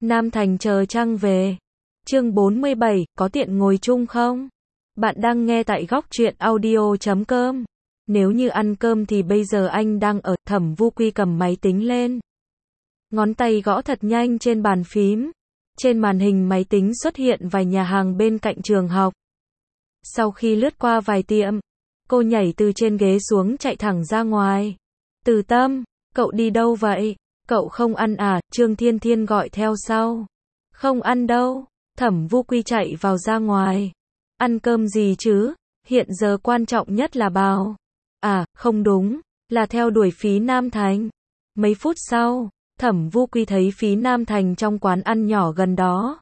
Nam Thành chờ trăng về. Chương 47, có tiện ngồi chung không? Bạn đang nghe tại góc truyện audio.com. Nếu như ăn cơm thì bây giờ anh đang ở. Thẩm Vu Quy cầm máy tính lên. Ngón tay gõ thật nhanh trên bàn phím. Trên màn hình máy tính xuất hiện vài nhà hàng bên cạnh trường học. Sau khi lướt qua vài tiệm, cô nhảy từ trên ghế xuống chạy thẳng ra ngoài. Từ Tâm, cậu đi đâu vậy? Cậu không ăn à? Trương Thiên Thiên gọi theo sau. Không ăn đâu. Thẩm Vu Quy chạy vào ra ngoài. Ăn cơm gì chứ? Hiện giờ quan trọng nhất là bao. À, không đúng, là theo đuổi Phí Nam Thành. Mấy phút sau, Thẩm Vu Quy thấy Phí Nam Thành trong quán ăn nhỏ gần đó.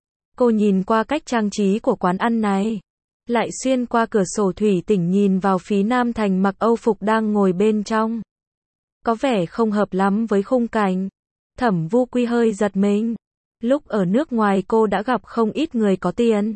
Cô nhìn qua cách trang trí của quán ăn này, lại xuyên qua cửa sổ thủy tinh nhìn vào Phí Nam Thành mặc Âu phục đang ngồi bên trong. Có vẻ không hợp lắm với khung cảnh. Thẩm Vu Quy hơi giật mình. Lúc ở nước ngoài cô đã gặp không ít người có tiền.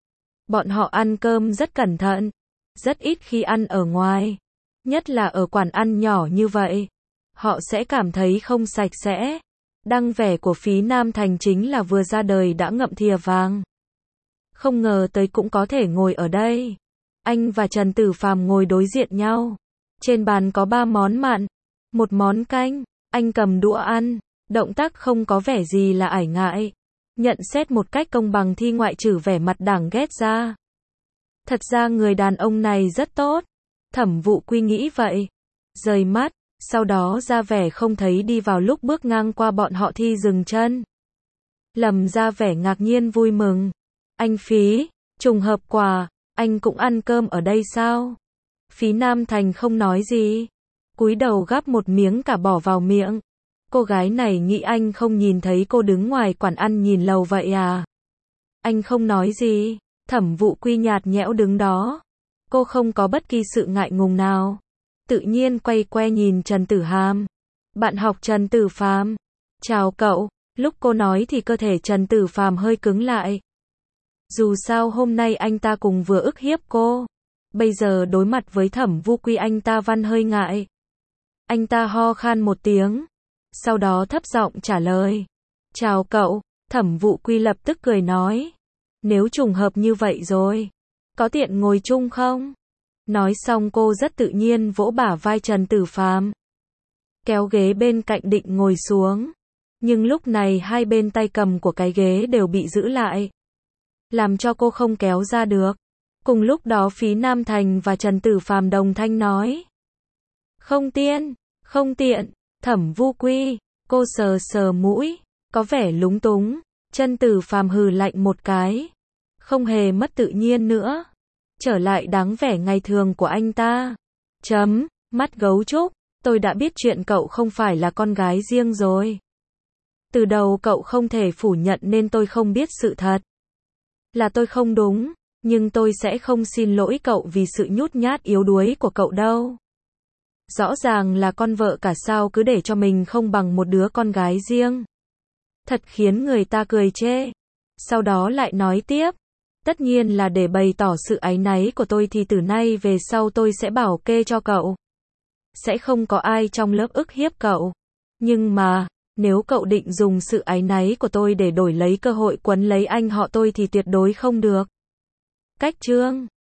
Bọn họ ăn cơm rất cẩn thận, rất ít khi ăn ở ngoài. Nhất là ở quán ăn nhỏ như vậy. Họ sẽ cảm thấy không sạch sẽ. Đăng vẻ của Phí Nam Thành chính là vừa ra đời đã ngậm thìa vàng. Không ngờ tới cũng có thể ngồi ở đây. Anh và Trần Tử Phàm ngồi đối diện nhau. Trên bàn có 3 món mặn, 1 món canh. Anh cầm đũa ăn, động tác không có vẻ gì là ải ngại. Nhận xét một cách công bằng thì ngoại trừ vẻ mặt đáng ghét ra. Thật ra người đàn ông này rất tốt. Thẩm Vu Quy nghĩ vậy. Rời mắt, sau đó ra vẻ không thấy đi vào lúc bước ngang qua bọn họ thì dừng chân. Lầm ra vẻ ngạc nhiên vui mừng. Anh Phí, trùng hợp quả, anh cũng ăn cơm ở đây sao? Phí Nam Thành không nói gì. Cúi đầu gắp một miếng cả bỏ vào miệng. Cô gái này nghĩ anh không nhìn thấy cô đứng ngoài quán ăn nhìn lầu vậy à? Anh không nói gì. Thẩm Vu Quy nhạt nhẽo đứng đó. Cô không có bất kỳ sự ngại ngùng nào. Tự nhiên quay que nhìn Trần Tử Hàm. Bạn học Trần Tử Phàm. Chào cậu. Lúc cô nói thì cơ thể Trần Tử Phàm hơi cứng lại. Dù sao hôm nay anh ta cùng vừa ức hiếp cô. Bây giờ đối mặt với Thẩm Vu Quy anh ta văn hơi ngại. Anh ta ho khan một tiếng. Sau đó thấp giọng trả lời. Chào cậu. Thẩm Vu Quy lập tức cười nói. Nếu trùng hợp như vậy rồi, có tiện ngồi chung không? Nói xong cô rất tự nhiên vỗ bả vai Trần Tử Phàm. Kéo ghế bên cạnh định ngồi xuống. Nhưng lúc này hai bên tay cầm của cái ghế đều bị giữ lại. Làm cho cô không kéo ra được. Cùng lúc đó Phí Nam Thành và Trần Tử Phàm đồng thanh nói. Không tiện. Thẩm Vu Quy, cô sờ sờ mũi, có vẻ lúng túng. Trần Tử Phàm hừ lạnh một cái. Không hề mất tự nhiên nữa. Trở lại dáng vẻ ngày thường của anh ta. Mắt gấu trúc, tôi đã biết chuyện cậu không phải là con gái riêng rồi. Từ đầu cậu không thể phủ nhận nên tôi không biết sự thật. Là tôi không đúng, nhưng tôi sẽ không xin lỗi cậu vì sự nhút nhát yếu đuối của cậu đâu. Rõ ràng là con vợ cả sao cứ để cho mình không bằng một đứa con gái riêng. Thật khiến người ta cười chê. Sau đó lại nói tiếp. Tất nhiên là để bày tỏ sự áy náy của tôi thì từ nay về sau tôi sẽ bảo kê cho cậu. Sẽ không có ai trong lớp ức hiếp cậu. Nhưng mà, nếu cậu định dùng sự áy náy của tôi để đổi lấy cơ hội quấn lấy anh họ tôi thì tuyệt đối không được. Cách chương